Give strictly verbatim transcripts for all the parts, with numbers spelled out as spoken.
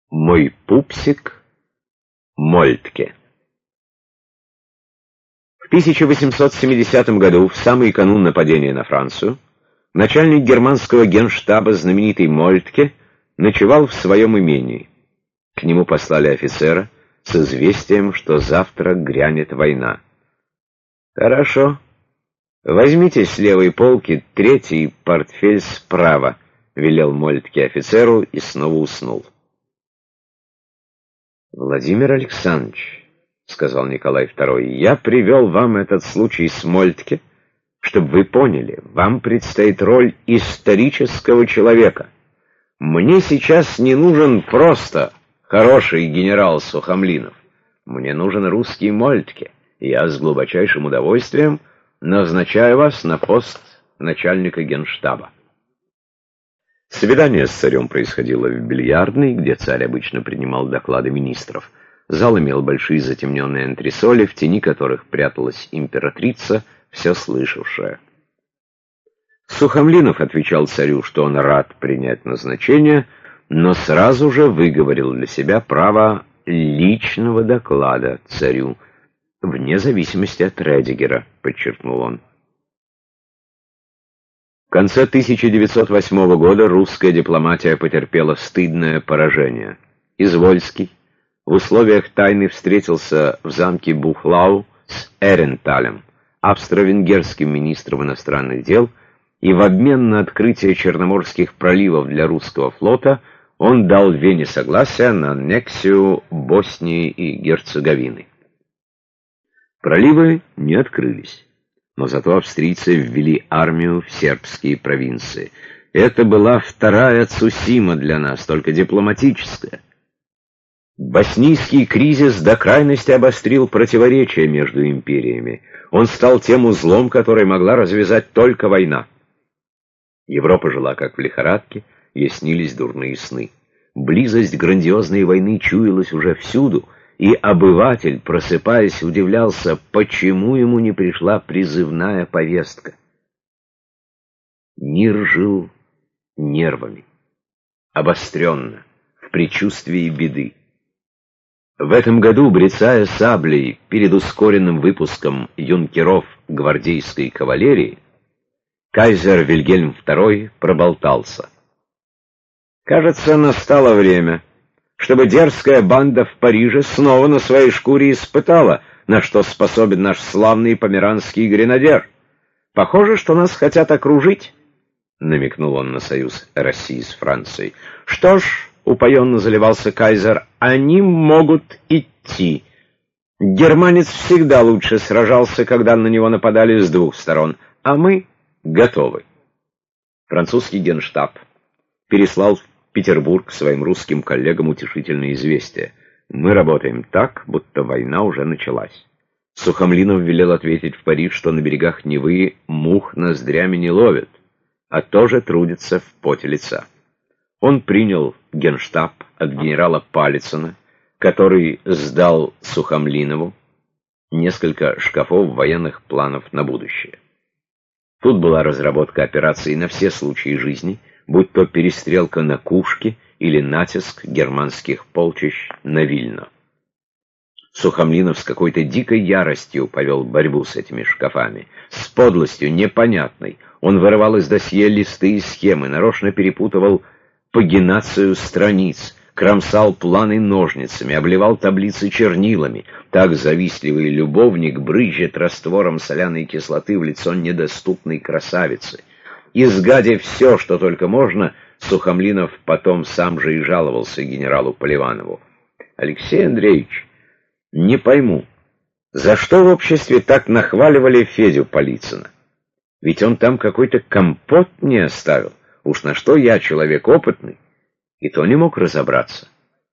Мой пупсик Мольтке. В тысяча восемьсот семидесятом году, в самый канун нападения на Францию, начальник германского генштаба, знаменитый Мольтке, ночевал в своем имении. К нему послали офицера с известием, что завтра грянет война. «Хорошо. Возьмите с левой полки третий портфель справа», — велел Мольтке офицеру и снова уснул. «Владимир Александрович», — сказал Николай второй, — «я привел вам этот случай с Мольтке, чтобы вы поняли, вам предстоит роль исторического человека. Мне сейчас не нужен просто хороший генерал Сухомлинов. Мне нужен русский Мольтке, и я с глубочайшим удовольствием назначаю вас на пост начальника генштаба». Свидание с царем происходило в бильярдной, где царь обычно принимал доклады министров. Зал имел большие затемненные антресоли, в тени которых пряталась императрица, все слышавшая. Сухомлинов отвечал царю, что он рад принять назначение, но сразу же выговорил для себя право личного доклада царю, вне зависимости от Редигера, подчеркнул он. В конце тысяча девятьсот восьмого года русская дипломатия потерпела стыдное поражение. Извольский в условиях тайны встретился в замке Бухлау с Эренталем, австро-венгерским министром иностранных дел, и в обмен на открытие Черноморских проливов для русского флота он дал Вене согласие на аннексию Боснии и Герцеговины. Проливы не открылись. Но зато австрийцы ввели армию в сербские провинции. Это была вторая Цусима для нас, только дипломатическая. Боснийский кризис до крайности обострил противоречия между империями. Он стал тем узлом, который могла развязать только война. Европа жила как в лихорадке, ей снились дурные сны. Близость грандиозной войны чуялась уже всюду, и обыватель, просыпаясь, удивлялся, почему ему не пришла призывная повестка. Мир жил нервами, обостренно, в предчувствии беды. В этом году, брецая саблей перед ускоренным выпуском юнкеров гвардейской кавалерии, кайзер Вильгельм второй проболтался. «Кажется, настало время, чтобы дерзкая банда в Париже снова на своей шкуре испытала, на что способен наш славный померанский гренадер. Похоже, что нас хотят окружить», — намекнул он на союз России с Францией. «Что ж», — упоенно заливался кайзер, — «они могут идти. Германец всегда лучше сражался, когда на него нападали с двух сторон, а мы готовы». Французский генштаб переслал в Петербург своим русским коллегам утешительное известие. «Мы работаем так, будто война уже началась». Сухомлинов велел ответить в Париж, что на берегах Невы мух ноздрями не ловят, а тоже трудится в поте лица. Он принял генштаб от генерала Палицына, который сдал Сухомлинову несколько шкафов военных планов на будущее. Тут была разработка операций на все случаи жизни, будь то перестрелка на Кушке или натиск германских полчищ на Вильно. Сухомлинов с какой-то дикой яростью повел борьбу с этими шкафами. С подлостью непонятной он вырывал из досье листы и схемы, нарочно перепутывал пагинацию страниц, кромсал планы ножницами, обливал таблицы чернилами. Так завистливый любовник брызжет раствором соляной кислоты в лицо недоступной красавицы. Изгадив все, что только можно, Сухомлинов потом сам же и жаловался генералу Поливанову. «Алексей Андреевич, не пойму, за что в обществе так нахваливали Федю Полицына? Ведь он там какой-то компот не оставил. Уж на что я, человек опытный, и то не мог разобраться».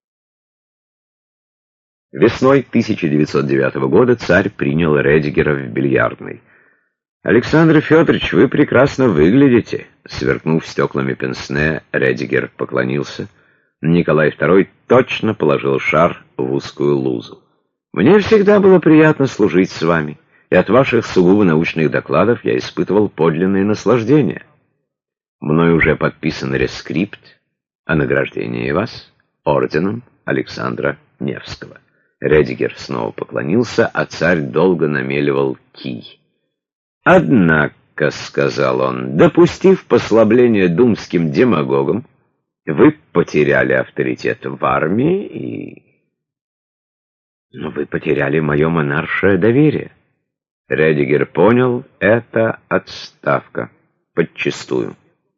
Весной тысяча девятьсот девятого года царь принял Редигера в бильярдной. «Александр Федорович, вы прекрасно выглядите», — сверкнув стеклами пенсне, Редигер поклонился. Николай второй точно положил шар в узкую лузу. «Мне всегда было приятно служить с вами, и от ваших сугубо научных докладов я испытывал подлинное наслаждение. Мною уже подписан рескрипт о награждении вас. орденом Александра Невского. Редигер снова поклонился, а царь долго намеливал кий. «Однако, — сказал он, — допустив послабление думским демагогам, вы потеряли авторитет в армии и... Но вы потеряли мое монаршее доверие». Редигер понял, это отставка. Подчистую.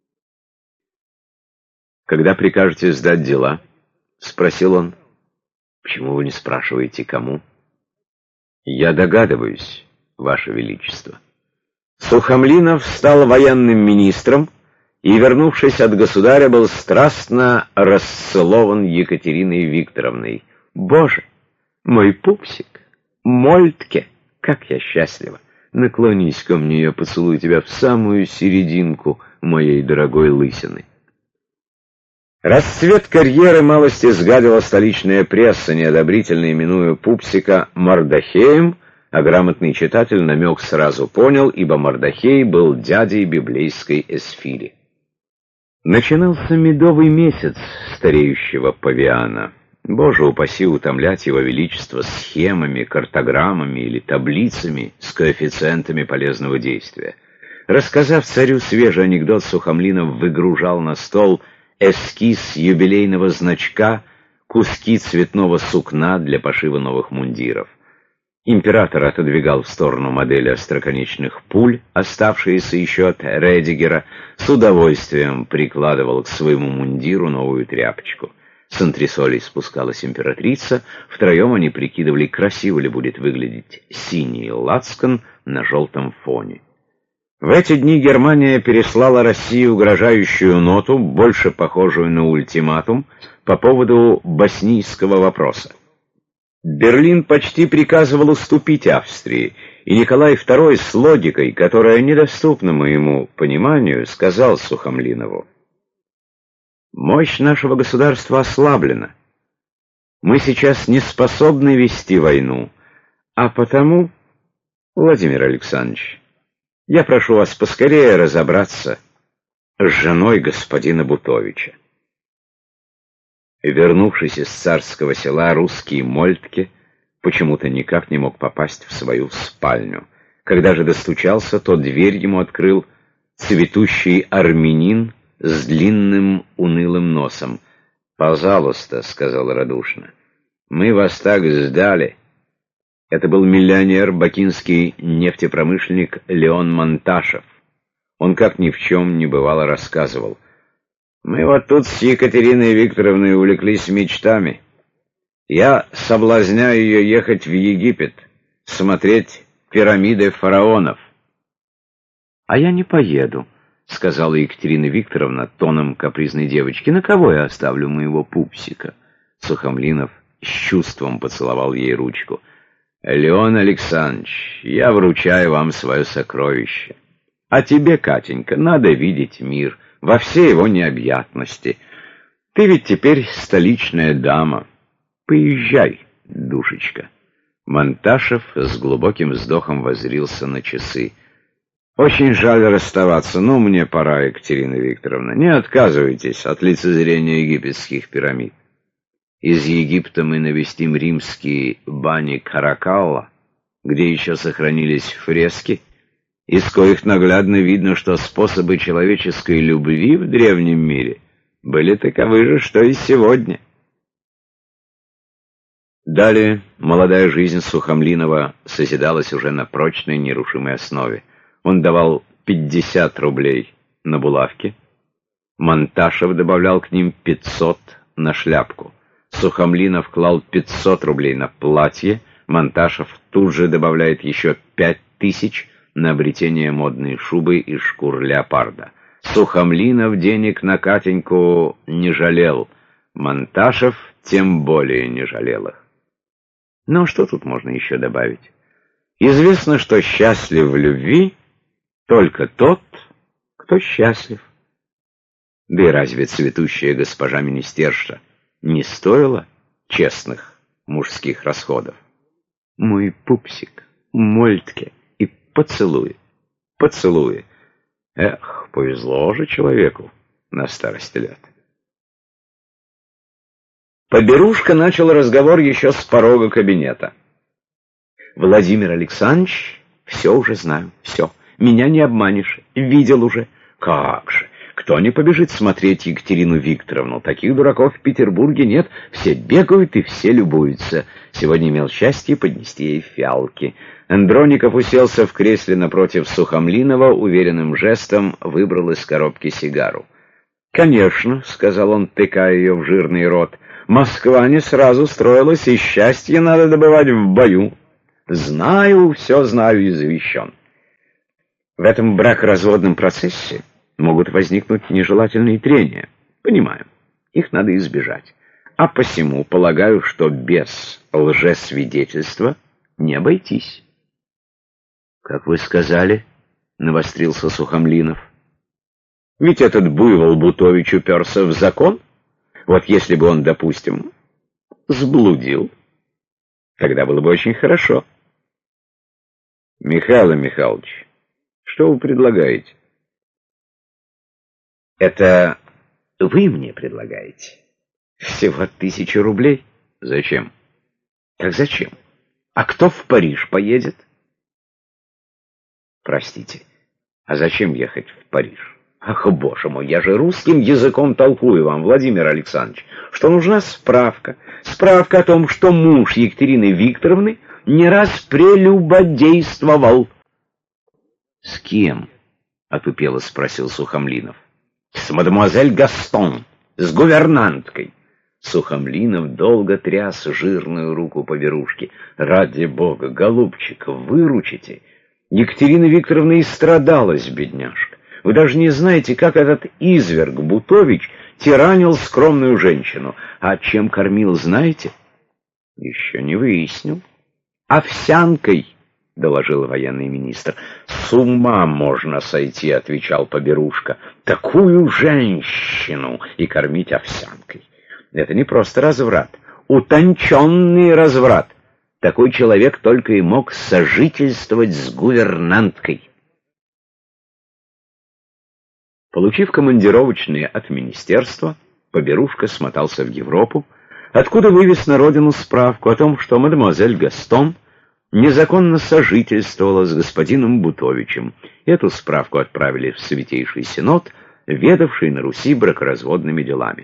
«Когда прикажете сдать дела?» — спросил он. «Почему вы не спрашиваете, кому?» «Я догадываюсь, Ваше Величество». Сухомлинов стал военным министром и, вернувшись от государя, был страстно расцелован Екатериной Викторовной. «Боже, мой пупсик, Мольтке, как я счастлива! Наклонись ко мне, я поцелую тебя в самую серединку моей дорогой лысины». Расцвет карьеры малости сгадила столичная пресса, неодобрительно именуя пупсика Мардахеем, а грамотный читатель намек сразу понял, ибо Мардахей был дядей библейской Эсфири. Начинался медовый месяц стареющего павиана. Боже упаси утомлять его величество схемами, картограммами или таблицами с коэффициентами полезного действия. Рассказав царю свежий анекдот, Сухомлинов выгружал на стол эскиз юбилейного значка, куски цветного сукна для пошива новых мундиров. Император отодвигал в сторону модели остроконечных пуль, оставшиеся еще от Редигера, с удовольствием прикладывал к своему мундиру новую тряпочку. С антресолей спускалась императрица, втроем они прикидывали, красиво ли будет выглядеть синий лацкан на желтом фоне. В эти дни Германия переслала России угрожающую ноту, больше похожую на ультиматум, по поводу боснийского вопроса. Берлин почти приказывал уступить Австрии, и Николай второй с логикой, которая недоступна моему пониманию, сказал Сухомлинову: «Мощь нашего государства ослаблена. Мы сейчас не способны вести войну, а потому, Владимир Александрович, я прошу вас поскорее разобраться с женой господина Бутовича». Вернувшись из царского села, русский Мольтке почему-то никак не мог попасть в свою спальню. Когда же достучался, то дверь ему открыл цветущий армянин с длинным унылым носом. «Пожалуйста», — сказал радушно, — «мы вас так ждали». Это был миллионер, бакинский нефтепромышленник Леон Монташев. Он, как ни в чем не бывало, рассказывал: «Мы вот тут с Екатериной Викторовной увлеклись мечтами. Я соблазняю ее ехать в Египет, смотреть пирамиды фараонов». «А я не поеду», — сказала Екатерина Викторовна тоном капризной девочки. «На кого я оставлю моего пупсика?» Сухомлинов с чувством поцеловал ей ручку. «Леон Александрович, я вручаю вам свое сокровище. А тебе, Катенька, надо видеть мир во всей его необъятности. Ты ведь теперь столичная дама. Поезжай, душечка». Монташев с глубоким вздохом воззрился на часы. «Очень жаль расставаться, но мне пора, Екатерина Викторовна. Не отказывайтесь от лицезрения египетских пирамид. Из Египта мы навестим римские бани Каракалла, где еще сохранились фрески, из коих наглядно видно, что способы человеческой любви в древнем мире были таковы же, что и сегодня». Далее молодая жизнь Сухомлинова созидалась уже на прочной нерушимой основе. Он давал пятьдесят рублей на булавки, Монташев добавлял к ним пятьсот на шляпку. Сухомлинов клал пятьсот рублей на платье, Монташев тут же добавляет еще пять тысяч на обретение модной шубы из шкур леопарда. Сухомлинов денег на Катеньку не жалел, Монташев тем более не жалел их. Но что тут можно еще добавить? Известно, что счастлив в любви только тот, кто счастлив. Да и разве цветущая госпожа министерша не стоила честных мужских расходов? Мой пупсик, Мольтке, и поцелуй, поцелуй. Эх, повезло же человеку на старости лет. Поберушка начал разговор еще с порога кабинета. «Владимир Александрович, все уже знаю, все. Меня не обманешь, видел уже». «Как же! Кто не побежит смотреть Екатерину Викторовну? Таких дураков в Петербурге нет. Все бегают и все любуются. Сегодня имел счастье поднести ей фиалки». Андроников уселся в кресле напротив Сухомлинова, уверенным жестом выбрал из коробки сигару. «Конечно», — сказал он, тыкая ее в жирный рот, — «Москва не сразу строилась, и счастье надо добывать в бою. Знаю, все знаю, извещен. В этом бракоразводном процессе могут возникнуть нежелательные трения. Понимаю, их надо избежать. А посему полагаю, что без лжесвидетельства не обойтись». «Как вы сказали?» — навострился Сухомлинов. «Ведь этот буйвол Бутович уперся в закон. Вот если бы он, допустим, сблудил, тогда было бы очень хорошо». «Михаил Михайлович, что вы предлагаете?» «Это вы мне предлагаете? Всего тысячу рублей? Зачем?» «Как зачем? А кто в Париж поедет?» «Простите, а зачем ехать в Париж? Ах, боже мой, я же русским языком толкую вам, Владимир Александрович, что нужна справка. Справка о том, что муж Екатерины Викторовны не раз прелюбодействовал». «С кем?» — отупело спросил Сухомлинов. «С мадемуазель Гастон, с гувернанткой». Сухомлинов долго тряс жирную руку поберушки. «Ради бога, голубчик, выручите! Екатерина Викторовна и страдалась, бедняжка. Вы даже не знаете, как этот изверг Бутович тиранил скромную женщину. А чем кормил, знаете?» «Еще не выяснил». «Овсянкой», — доложил военный министр. «С ума можно сойти», — отвечал поберушка. «Такую женщину и кормить овсянкой. Это не просто разврат, утонченный разврат. Такой человек только и мог сожительствовать с гувернанткой». Получив командировочные от министерства, поберушка смотался в Европу, откуда вывез на родину справку о том, что мадемуазель Гастон незаконно сожительствовала с господином Бутовичем. Эту справку отправили в Святейший Синод, ведавший на Руси бракоразводными делами.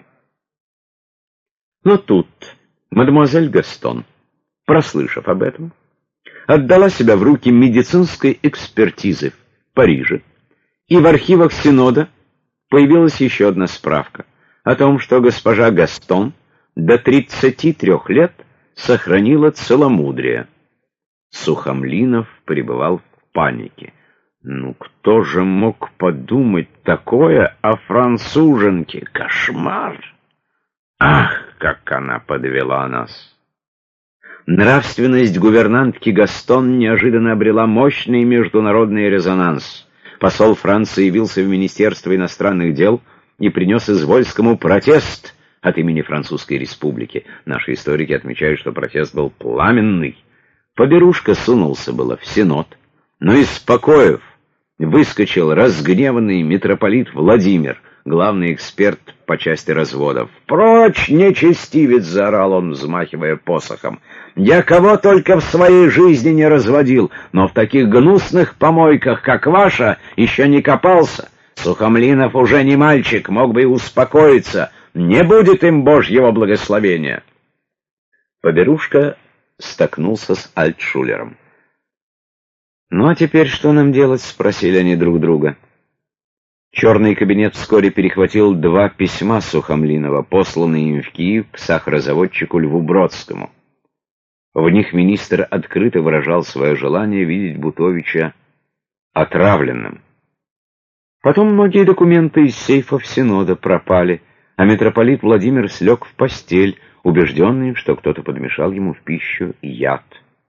Но тут мадемуазель Гастон, прослышав об этом, отдала себя в руки медицинской экспертизы в Париже, и в архивах Синода появилась еще одна справка о том, что госпожа Гастон до тридцати трех лет сохранила целомудрие. Сухомлинов пребывал в панике. Ну, кто же мог подумать такое о француженке? Кошмар! Ах, как она подвела нас! Нравственность гувернантки Гастон неожиданно обрела мощный международный резонанс. Посол Франции явился в Министерство иностранных дел и принес Извольскому протест от имени Французской республики. Наши историки отмечают, что протест был пламенный. Поберушка сунулся было в Синод, но из покоев выскочил разгневанный митрополит Владимир, главный эксперт по части разводов. «Прочь, нечестивец!» — заорал он, взмахивая посохом. «Я кого только в своей жизни не разводил, но в таких гнусных помойках, как ваша, еще не копался. Сухомлинов уже не мальчик, мог бы и успокоиться. Не будет им Божьего благословения!» Поберушка столкнулся с Альтшулером. «Ну а теперь что нам делать?» — спросили они друг друга. Черный кабинет вскоре перехватил два письма Сухомлинова, посланные им в Киев к сахарозаводчику Льву Бродскому. В них министр открыто выражал свое желание видеть Бутовича отравленным. Потом многие документы из сейфов Синода пропали, а митрополит Владимир слег в постель, убежденный, что кто-то подмешал ему в пищу яд.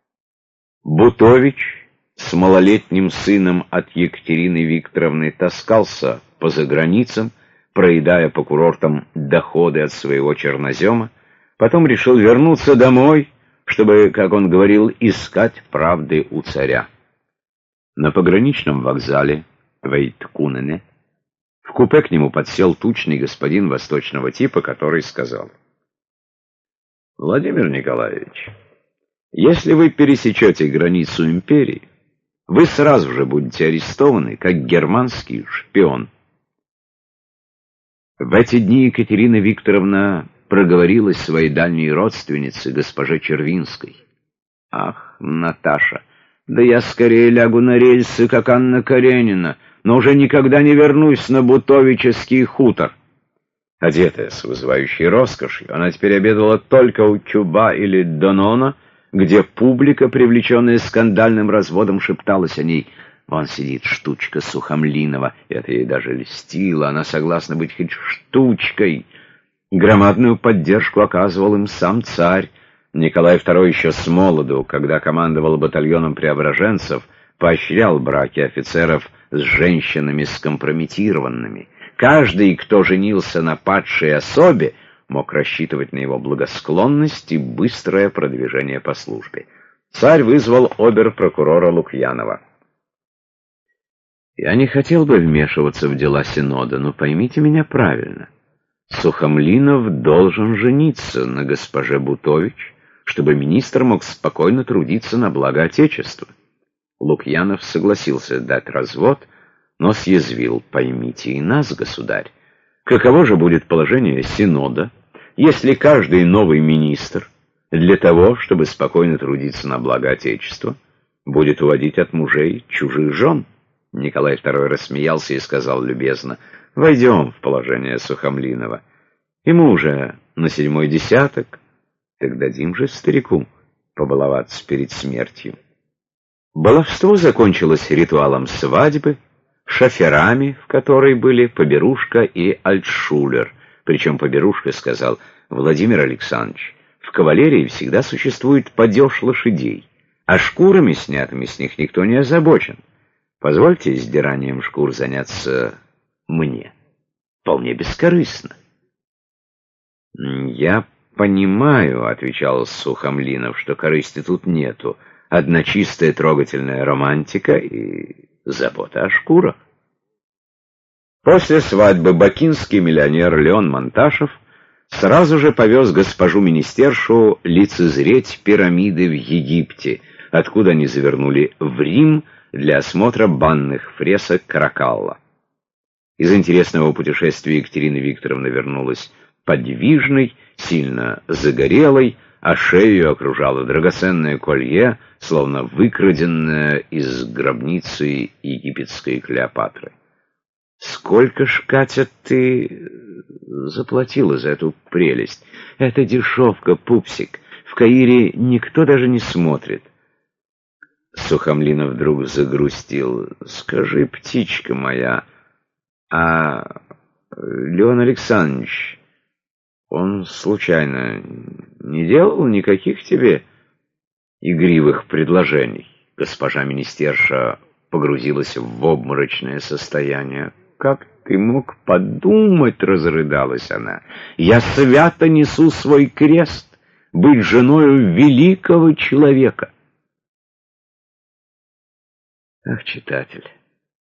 Бутович с малолетним сыном от Екатерины Викторовны таскался по заграницам, проедая по курортам доходы от своего чернозема, потом решил вернуться домой, чтобы, как он говорил, искать правды у царя. На пограничном вокзале в Эйткунене в купе к нему подсел тучный господин восточного типа, который сказал: Владимир Николаевич, если вы пересечете границу империи, вы сразу же будете арестованы, как германский шпион. В эти дни Екатерина Викторовна проговорилась своей дальней родственнице, госпоже Червинской. «Ах, Наташа, да я скорее лягу на рельсы, как Анна Каренина, но уже никогда не вернусь на Бутовический хутор». Одетая с вызывающей роскошью, она теперь обедала только у Чуба или Донона, где публика, привлеченная скандальным разводом, шепталась о ней. Вон сидит штучка Сухомлинова, это ей даже льстило, она согласна быть хоть штучкой. Громадную поддержку оказывал им сам царь. Николай Второй еще с молоду, когда командовал батальоном преображенцев, поощрял браки офицеров с женщинами скомпрометированными. Каждый, кто женился на падшей особе, мог рассчитывать на его благосклонность и быстрое продвижение по службе. Царь вызвал обер-прокурора Лукьянова. «Я не хотел бы вмешиваться в дела Синода, но поймите меня правильно. Сухомлинов должен жениться на госпоже Бутович, чтобы министр мог спокойно трудиться на благо Отечества». Лукьянов согласился дать развод, но съязвил: «Поймите и нас, государь, каково же будет положение Синода, если каждый новый министр для того, чтобы спокойно трудиться на благо Отечества, будет уводить от мужей чужих жен?» Николай Второй рассмеялся и сказал любезно: «Войдем в положение Сухомлинова. Ему уже на седьмой десяток, так дадим же старику побаловаться перед смертью». Баловство закончилось ритуалом свадьбы, шоферами, в которой были Поберушка и Альтшулер. Причем Поберушка сказал: «Владимир Александрович, в кавалерии всегда существует падеж лошадей, а шкурами, снятыми с них, никто не озабочен. Позвольте сдиранием шкур заняться мне. Вполне бескорыстно». «Я понимаю, — отвечал Сухомлинов, — что корысти тут нету. Одна чистая трогательная романтика и забота о шкурах». После свадьбы бакинский миллионер Леон Монташев сразу же повез госпожу министершу лицезреть пирамиды в Египте, откуда они завернули в Рим для осмотра банных фресок Каракалла. Из интересного путешествия Екатерина Викторовна вернулась подвижной, сильно загорелой, а шею окружало драгоценное колье, словно выкраденное из гробницы египетской Клеопатры. «Сколько ж, Катя, ты заплатила за эту прелесть? Это дешевка, пупсик. В Каире никто даже не смотрит». Сухомлинов вдруг загрустил. «Скажи, птичка моя, а Леон Александрович, он случайно не делал никаких тебе игривых предложений?» Госпожа министерша погрузилась в обморочное состояние. «Как ты мог подумать?» — разрыдалась она. «Я свято несу свой крест, быть женою великого человека». Ах, читатель,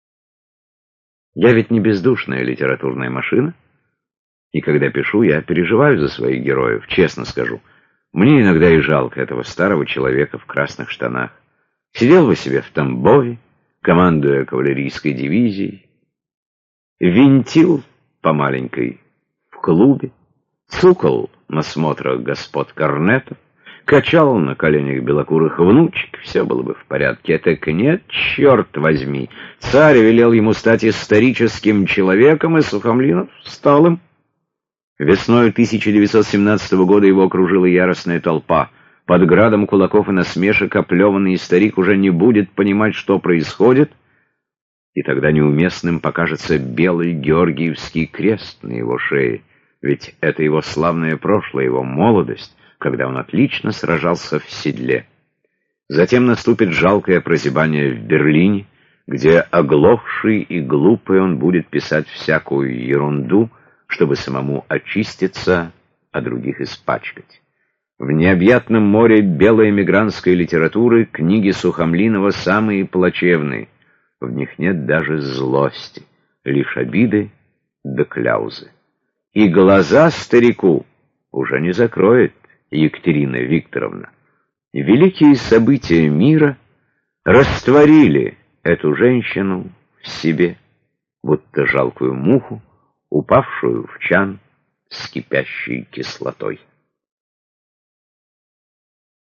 я ведь не бездушная литературная машина, и когда пишу, я переживаю за своих героев, честно скажу. Мне иногда и жалко этого старого человека в красных штанах. Сидел бы себе в Тамбове, командуя кавалерийской дивизией, винтил по маленькой в клубе, цукал на смотрах господ корнетов, качал на коленях белокурых внучек, все было бы в порядке. Так нет, черт возьми, царь велел ему стать историческим человеком, и Сухомлинов стал им. Весною тысяча девятьсот семнадцатого года его окружила яростная толпа. Под градом кулаков и насмешек оплеванный старик уже не будет понимать, что происходит, и тогда неуместным покажется белый Георгиевский крест на его шее, ведь это его славное прошлое, его молодость, когда он отлично сражался в седле. Затем наступит жалкое прозябание в Берлине, где оглохший и глупый он будет писать всякую ерунду, чтобы самому очиститься, а других испачкать. В необъятном море белой эмигрантской литературы книги Сухомлинова самые плачевные. В них нет даже злости, лишь обиды да кляузы. И глаза старику уже не закроет Екатерина Викторовна. Великие события мира растворили эту женщину в себе, будто жалкую муху, упавшую в чан с кипящей кислотой.